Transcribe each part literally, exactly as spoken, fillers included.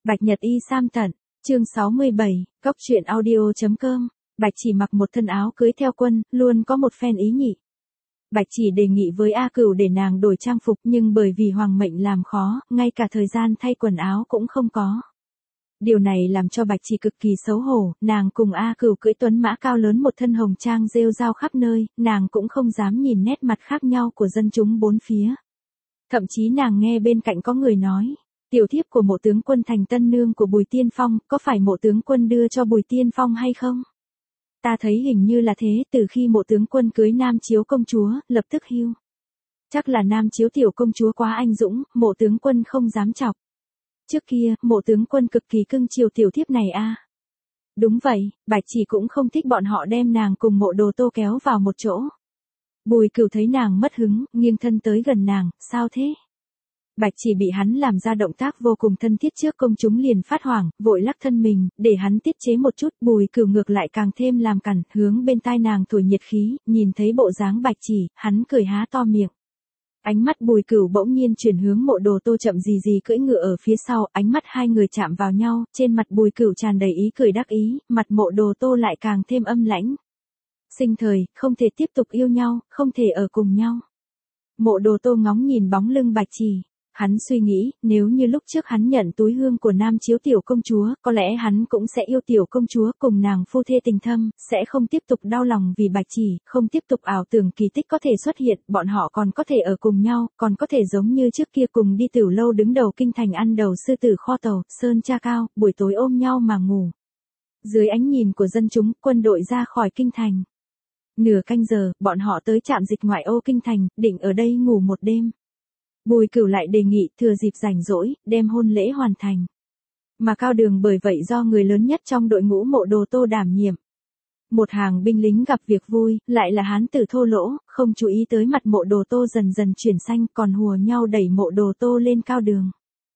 Bạch Nhật Y Sam Tận, chương sáu mươi bảy, cốc truyện audio chấm com. Bạch Chỉ mặc một thân áo cưới theo quân, luôn có một phen ý nhị. Bạch Chỉ đề nghị với A Cửu để nàng đổi trang phục, nhưng bởi vì hoàng mệnh làm khó, ngay cả thời gian thay quần áo cũng không có. Điều này làm cho Bạch Chỉ cực kỳ xấu hổ, nàng cùng A Cửu cưỡi tuấn mã cao lớn một thân hồng trang rêu rao khắp nơi, nàng cũng không dám nhìn nét mặt khác nhau của dân chúng bốn phía. Thậm chí nàng nghe bên cạnh có người nói, tiểu thiếp của Mộ tướng quân thành tân nương của Bùi Tiên Phong, có phải Mộ tướng quân đưa cho Bùi Tiên Phong hay không? Ta thấy hình như là thế, từ khi Mộ tướng quân cưới Nam Chiếu công chúa, lập tức hưu. Chắc là Nam Chiếu tiểu công chúa quá anh dũng, Mộ tướng quân không dám chọc. Trước kia, Mộ tướng quân cực kỳ cưng chiều tiểu thiếp này a. À. Đúng vậy, Bạch Chỉ cũng không thích bọn họ đem nàng cùng Mộ Đồ Tô kéo vào một chỗ. Bùi Cửu thấy nàng mất hứng, nghiêng thân tới gần nàng, sao thế? Bạch Chỉ bị hắn làm ra động tác vô cùng thân thiết trước công chúng liền phát hoảng, vội lắc thân mình, để hắn tiết chế một chút. Bùi Cửu ngược lại càng thêm làm cằn, hướng bên tai nàng thổi nhiệt khí, nhìn thấy bộ dáng Bạch Chỉ, hắn cười há to miệng. Ánh mắt Bùi Cửu bỗng nhiên chuyển hướng Mộ Đồ Tô chậm gì gì cưỡi ngựa ở phía sau, ánh mắt hai người chạm vào nhau, trên mặt Bùi Cửu tràn đầy ý cười đắc ý, mặt Mộ Đồ Tô lại càng thêm âm lãnh. Sinh thời, không thể tiếp tục yêu nhau, không thể ở cùng nhau. Mộ Đồ Tô ngóng nhìn bóng lưng Bạch Chỉ. Hắn suy nghĩ, nếu như lúc trước hắn nhận túi hương của Nam Chiếu tiểu công chúa, có lẽ hắn cũng sẽ yêu tiểu công chúa cùng nàng phu thê tình thâm, sẽ không tiếp tục đau lòng vì Bạch Chỉ, không tiếp tục ảo tưởng kỳ tích có thể xuất hiện, bọn họ còn có thể ở cùng nhau, còn có thể giống như trước kia cùng đi Tửu lâu đứng đầu kinh thành ăn đầu sư tử kho tàu, sơn cha cao, buổi tối ôm nhau mà ngủ. Dưới ánh nhìn của dân chúng, quân đội ra khỏi kinh thành. Nửa canh giờ, bọn họ tới trạm dịch ngoại ô kinh thành, định ở đây ngủ một đêm. Bùi Cửu lại đề nghị thừa dịp rảnh rỗi, đem hôn lễ hoàn thành. Mà cao đường bởi vậy do người lớn nhất trong đội ngũ Mộ Đồ Tô đảm nhiệm. Một hàng binh lính gặp việc vui, lại là hán tử thô lỗ, không chú ý tới mặt Mộ Đồ Tô dần dần chuyển xanh, còn hùa nhau đẩy Mộ Đồ Tô lên cao đường.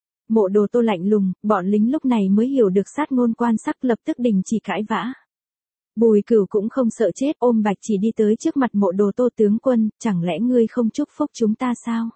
Mộ Đồ Tô lạnh lùng, bọn lính lúc này mới hiểu được sát ngôn quan sắc, lập tức đình chỉ cãi vã. Bùi Cửu cũng không sợ chết, ôm Bạch Chỉ đi tới trước mặt Mộ Đồ Tô tướng quân, chẳng lẽ ngươi không chúc phúc chúng ta sao?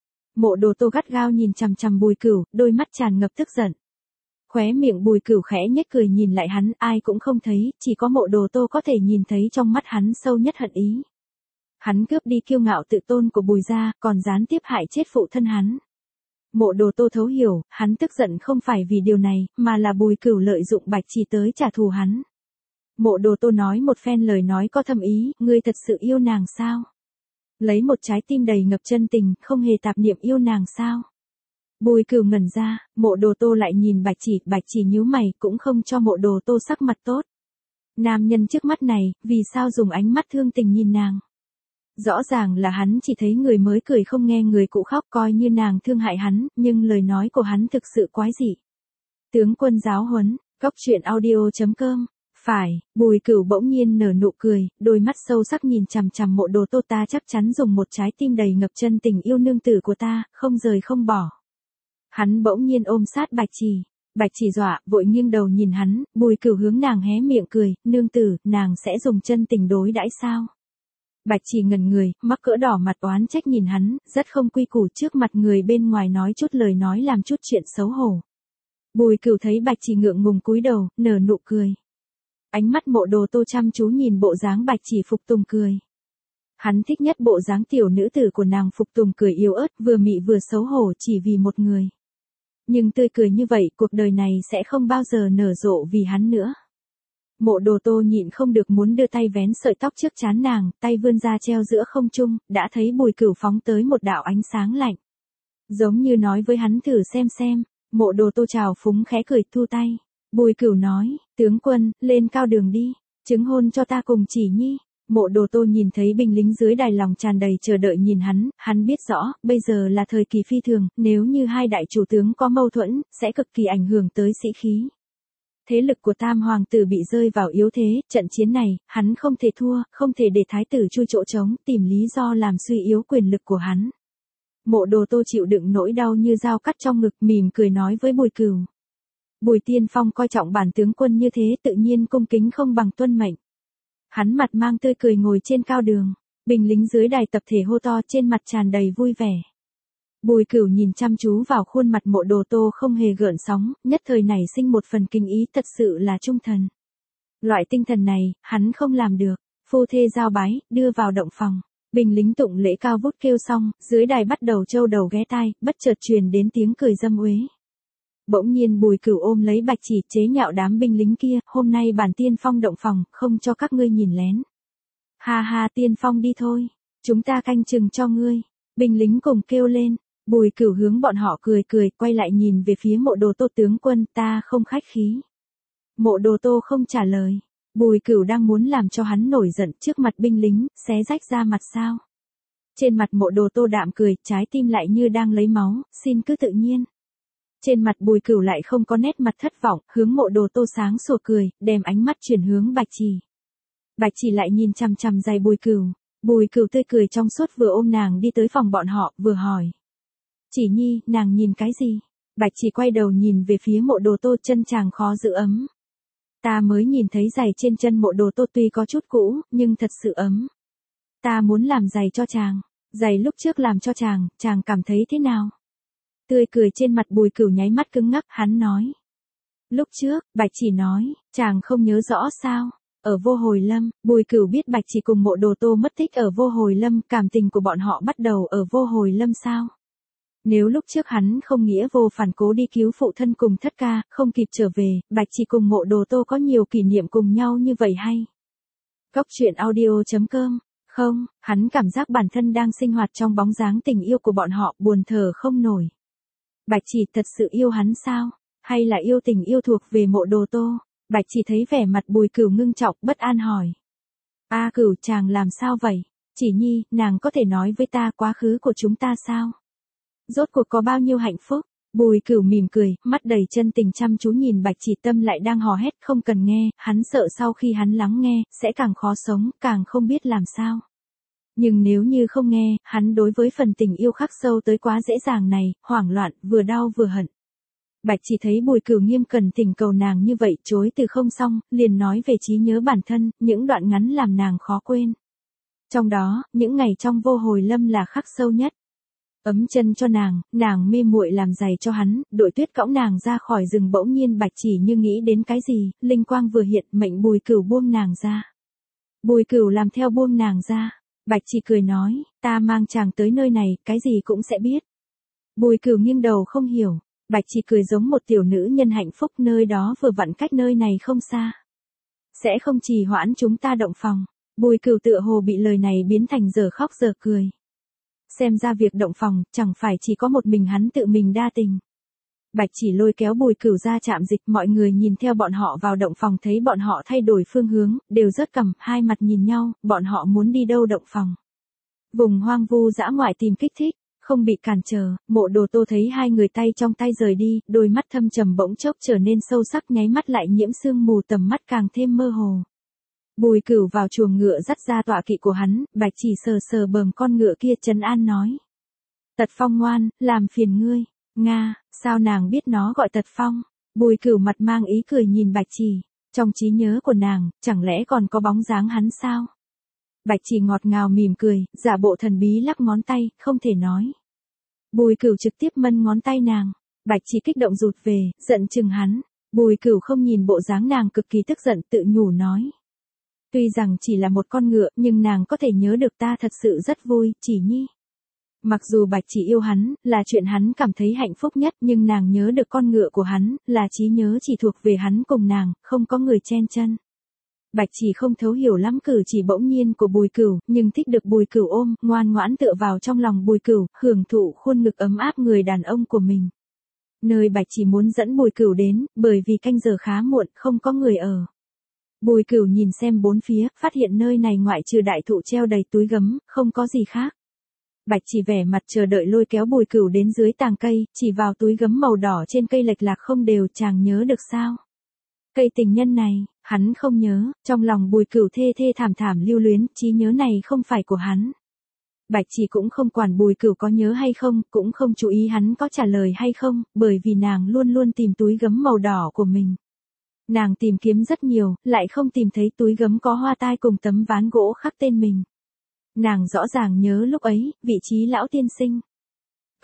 Mộ Đồ Tô gắt gao nhìn chằm chằm Bùi Cửu, đôi mắt tràn ngập tức giận. Khóe miệng Bùi Cửu khẽ nhếch cười nhìn lại hắn, ai cũng không thấy, chỉ có Mộ Đồ Tô có thể nhìn thấy trong mắt hắn sâu nhất hận ý. Hắn cướp đi kiêu ngạo tự tôn của Bùi gia, còn gián tiếp hại chết phụ thân hắn. Mộ Đồ Tô thấu hiểu, hắn tức giận không phải vì điều này, mà là Bùi Cửu lợi dụng Bạch Chỉ tới trả thù hắn. Mộ Đồ Tô nói một phen lời nói có thâm ý, ngươi thật sự yêu nàng sao? Lấy một trái tim đầy ngập chân tình, không hề tạp niệm yêu nàng sao? Bùi Cửu ngẩn ra, Mộ Đồ Tô lại nhìn Bạch Chỉ, Bạch Chỉ nhíu mày, cũng không cho Mộ Đồ Tô sắc mặt tốt. Nam nhân trước mắt này, vì sao dùng ánh mắt thương tình nhìn nàng? Rõ ràng là hắn chỉ thấy người mới cười không nghe người cũ khóc, coi như nàng thương hại hắn, nhưng lời nói của hắn thực sự quái dị. Tướng quân giáo huấn, cốc truyện audio chấm com. Phải, Bùi Cửu bỗng nhiên nở nụ cười, đôi mắt sâu sắc nhìn chằm chằm Mộ Đồ Tô, ta chắc chắn dùng một trái tim đầy ngập chân tình yêu nương tử của ta, không rời không bỏ. Hắn bỗng nhiên ôm sát Bạch Chỉ, Bạch Chỉ dọa, vội nghiêng đầu nhìn hắn, Bùi Cửu hướng nàng hé miệng cười, nương tử, nàng sẽ dùng chân tình đối đãi sao? Bạch Chỉ ngẩn người, mắc cỡ đỏ mặt oán trách nhìn hắn, rất không quy củ trước mặt người bên ngoài nói chút lời nói làm chút chuyện xấu hổ. Bùi Cửu thấy Bạch Chỉ ngượng ngùng cúi đầu, nở nụ cười. Ánh mắt Mộ Đồ Tô chăm chú nhìn bộ dáng Bạch Chỉ phục tùng cười. Hắn thích nhất bộ dáng tiểu nữ tử của nàng phục tùng cười yếu ớt, vừa mị vừa xấu hổ chỉ vì một người. Nhưng tươi cười như vậy, cuộc đời này sẽ không bao giờ nở rộ vì hắn nữa. Mộ Đồ Tô nhịn không được muốn đưa tay vén sợi tóc trước trán nàng, tay vươn ra treo giữa không trung, đã thấy Bùi Cửu phóng tới một đạo ánh sáng lạnh. Giống như nói với hắn thử xem xem, Mộ Đồ Tô trào phúng khẽ cười thu tay. Bùi Cửu nói, tướng quân, lên cao đường đi, chứng hôn cho ta cùng Chỉ Nhi. Mộ Đồ Tô nhìn thấy binh lính dưới đài lòng tràn đầy chờ đợi nhìn hắn, hắn biết rõ, bây giờ là thời kỳ phi thường, nếu như hai đại chủ tướng có mâu thuẫn, sẽ cực kỳ ảnh hưởng tới sĩ khí. Thế lực của Tam Hoàng tử bị rơi vào yếu thế, trận chiến này, hắn không thể thua, không thể để thái tử chui chỗ trống, tìm lý do làm suy yếu quyền lực của hắn. Mộ Đồ Tô chịu đựng nỗi đau như dao cắt trong ngực, mỉm cười nói với Bùi Cửu. Bùi Tiên Phong coi trọng bản tướng quân như thế, tự nhiên cung kính không bằng tuân mệnh. Hắn mặt mang tươi cười ngồi trên cao đường, binh lính dưới đài tập thể hô to, trên mặt tràn đầy vui vẻ. Bùi Cửu nhìn chăm chú vào khuôn mặt Mộ Đồ Tô không hề gợn sóng, nhất thời nảy sinh một phần kinh ý thật sự là trung thần. Loại tinh thần này, hắn không làm được. Phu thê giao bái, đưa vào động phòng. Binh lính tụng lễ cao vút kêu xong, dưới đài bắt đầu châu đầu ghé tai, bất chợt truyền đến tiếng cười dâm uế. Bỗng nhiên Bùi Cửu ôm lấy Bạch Chỉ chế nhạo đám binh lính kia, hôm nay bản tiên phong động phòng, không cho các ngươi nhìn lén. Ha ha, tiên phong đi thôi, chúng ta canh chừng cho ngươi. Binh lính cùng kêu lên. Bùi Cửu hướng bọn họ cười cười, quay lại nhìn về phía Mộ Đồ Tô tướng quân, ta không khách khí. Mộ Đồ Tô không trả lời. Bùi Cửu đang muốn làm cho hắn nổi giận trước mặt binh lính, xé rách ra mặt sao. Trên mặt Mộ Đồ Tô đạm cười, trái tim lại như đang lấy máu, xin cứ tự nhiên. Trên mặt Bùi Cửu lại không có nét mặt thất vọng, hướng Mộ Đồ Tô sáng sủa cười, đem ánh mắt chuyển hướng Bạch Chỉ. Bạch Chỉ lại nhìn chằm chằm giày Bùi Cửu. Bùi Cửu tươi cười trong suốt vừa ôm nàng đi tới phòng bọn họ, vừa hỏi. Chỉ nhi, nàng nhìn cái gì? Bạch Chỉ quay đầu nhìn về phía Mộ Đồ Tô, chân chàng khó giữ ấm. Ta mới nhìn thấy giày trên chân Mộ Đồ Tô tuy có chút cũ, nhưng thật sự ấm. Ta muốn làm giày cho chàng. Giày lúc trước làm cho chàng, chàng cảm thấy thế nào? Tươi cười trên mặt Bùi Cửu nháy mắt cứng ngắc, hắn nói. Lúc trước, Bạch Chỉ nói, chàng không nhớ rõ sao? Ở Vô Hồi Lâm, Bùi Cửu biết Bạch Chỉ cùng Mộ Đồ Tô mất tích ở Vô Hồi Lâm, cảm tình của bọn họ bắt đầu ở Vô Hồi Lâm sao? Nếu lúc trước hắn không nghĩa vô phản cố đi cứu phụ thân cùng thất ca, không kịp trở về, Bạch Chỉ cùng Mộ Đồ Tô có nhiều kỷ niệm cùng nhau như vậy hay? Cốc truyện audio chấm com. Không, hắn cảm giác bản thân đang sinh hoạt trong bóng dáng tình yêu của bọn họ, buồn thở không nổi. Bạch Chỉ thật sự yêu hắn sao? Hay là yêu tình yêu thuộc về Mộ Đồ Tô? Bạch Chỉ thấy vẻ mặt Bùi Cửu ngưng trọng, bất an hỏi. A Cửu, chàng làm sao vậy? Chỉ nhi, nàng có thể nói với ta quá khứ của chúng ta sao? Rốt cuộc có bao nhiêu hạnh phúc? Bùi Cửu mỉm cười, mắt đầy chân tình chăm chú nhìn Bạch Chỉ, tâm lại đang hò hét không cần nghe, hắn sợ sau khi hắn lắng nghe, sẽ càng khó sống, càng không biết làm sao. Nhưng nếu như không nghe, hắn đối với phần tình yêu khắc sâu tới quá dễ dàng này, hoảng loạn, vừa đau vừa hận. Bạch Chỉ thấy Bùi Cửu nghiêm cần thỉnh cầu nàng như vậy, chối từ không xong, liền nói về trí nhớ bản thân, những đoạn ngắn làm nàng khó quên. Trong đó, những ngày trong Vô Hồi Lâm là khắc sâu nhất. Ấm chân cho nàng, nàng mê muội làm giày cho hắn, đội tuyết cõng nàng ra khỏi rừng, bỗng nhiên Bạch Chỉ như nghĩ đến cái gì, linh quang vừa hiện, mệnh Bùi Cửu buông nàng ra. Bùi Cửu làm theo buông nàng ra. Bạch Chỉ cười nói, ta mang chàng tới nơi này, cái gì cũng sẽ biết. Bùi Cửu nghiêng đầu không hiểu. Bạch Chỉ cười giống một tiểu nữ nhân hạnh phúc, nơi đó vừa vặn cách nơi này không xa. Sẽ không trì hoãn chúng ta động phòng. Bùi Cửu tựa hồ bị lời này biến thành giờ khóc giờ cười. Xem ra việc động phòng, chẳng phải chỉ có một mình hắn tự mình đa tình. Bạch Chỉ lôi kéo Bùi Cửu ra trạm dịch, mọi người nhìn theo bọn họ vào động phòng, thấy bọn họ thay đổi phương hướng, đều rớt cằm, hai mặt nhìn nhau, bọn họ muốn đi đâu động phòng. Vùng hoang vu dã ngoại tìm kích thích, không bị cản trở. Mộ Đồ Tô thấy hai người tay trong tay rời đi, đôi mắt thâm trầm bỗng chốc trở nên sâu sắc, nháy mắt lại nhiễm sương mù, tầm mắt càng thêm mơ hồ. Bùi Cửu vào chuồng ngựa dắt ra tọa kỵ của hắn, Bạch Chỉ sờ sờ bờm con ngựa kia, trấn an nói. Tật Phong ngoan, làm phiền ngươi. Nga, sao nàng biết nó gọi Tật Phong? Bùi Cửu mặt mang ý cười nhìn Bạch Chỉ. Trong trí nhớ của nàng, chẳng lẽ còn có bóng dáng hắn sao? Bạch Chỉ ngọt ngào mỉm cười, giả bộ thần bí lắc ngón tay, không thể nói. Bùi Cửu trực tiếp mân ngón tay nàng. Bạch Chỉ kích động rụt về, giận chừng hắn. Bùi Cửu không nhìn bộ dáng nàng cực kỳ tức giận, tự nhủ nói. Tuy rằng chỉ là một con ngựa, nhưng nàng có thể nhớ được ta thật sự rất vui, Chỉ nhi. Mặc dù Bạch Chỉ yêu hắn, là chuyện hắn cảm thấy hạnh phúc nhất, nhưng nàng nhớ được con ngựa của hắn, là trí nhớ chỉ thuộc về hắn cùng nàng, không có người chen chân. Bạch Chỉ không thấu hiểu lắm cử chỉ bỗng nhiên của Bùi Cửu, nhưng thích được Bùi Cửu ôm, ngoan ngoãn tựa vào trong lòng Bùi Cửu, hưởng thụ khuôn ngực ấm áp người đàn ông của mình. Nơi Bạch Chỉ muốn dẫn Bùi Cửu đến, bởi vì canh giờ khá muộn, không có người ở. Bùi Cửu nhìn xem bốn phía, phát hiện nơi này ngoại trừ đại thụ treo đầy túi gấm, không có gì khác. Bạch Chỉ vẻ mặt chờ đợi lôi kéo Bùi Cửu đến dưới tàng cây, chỉ vào túi gấm màu đỏ trên cây lệch lạc không đều, chàng nhớ được sao? Cây tình nhân này, hắn không nhớ, trong lòng Bùi Cửu thê thê thảm thảm lưu luyến, trí nhớ này không phải của hắn. Bạch Chỉ cũng không quản Bùi Cửu có nhớ hay không, cũng không chú ý hắn có trả lời hay không, bởi vì nàng luôn luôn tìm túi gấm màu đỏ của mình. Nàng tìm kiếm rất nhiều, lại không tìm thấy túi gấm có hoa tai cùng tấm ván gỗ khắc tên mình. Nàng rõ ràng nhớ lúc ấy, vị trí lão tiên sinh.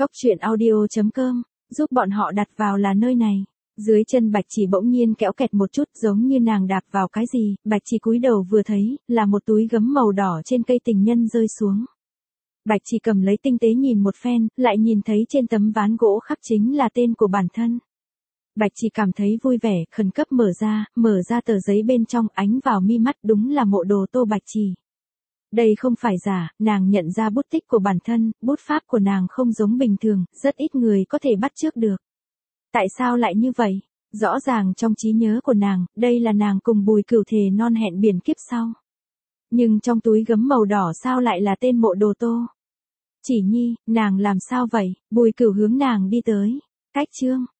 Cóc truyện audio chấm com, giúp bọn họ đặt vào là nơi này. Dưới chân Bạch Chỉ bỗng nhiên kéo kẹt một chút, giống như nàng đạp vào cái gì, Bạch Chỉ cúi đầu vừa thấy, là một túi gấm màu đỏ trên cây tình nhân rơi xuống. Bạch Chỉ cầm lấy tinh tế nhìn một phen, lại nhìn thấy trên tấm ván gỗ khắc chính là tên của bản thân. Bạch Chỉ cảm thấy vui vẻ, khẩn cấp mở ra, mở ra tờ giấy bên trong, ánh vào mi mắt, đúng là mộ đồ Tô Bạch Chỉ. Đây không phải giả, nàng nhận ra bút tích của bản thân, bút pháp của nàng không giống bình thường, rất ít người có thể bắt chước được. Tại sao lại như vậy? Rõ ràng trong trí nhớ của nàng, đây là nàng cùng Bùi Cửu thề non hẹn biển kiếp sau. Nhưng trong túi gấm màu đỏ sao lại là tên mộ đồ Tô? Chỉ Nhi, nàng làm sao vậy? Bùi Cửu hướng nàng đi tới. Cách chương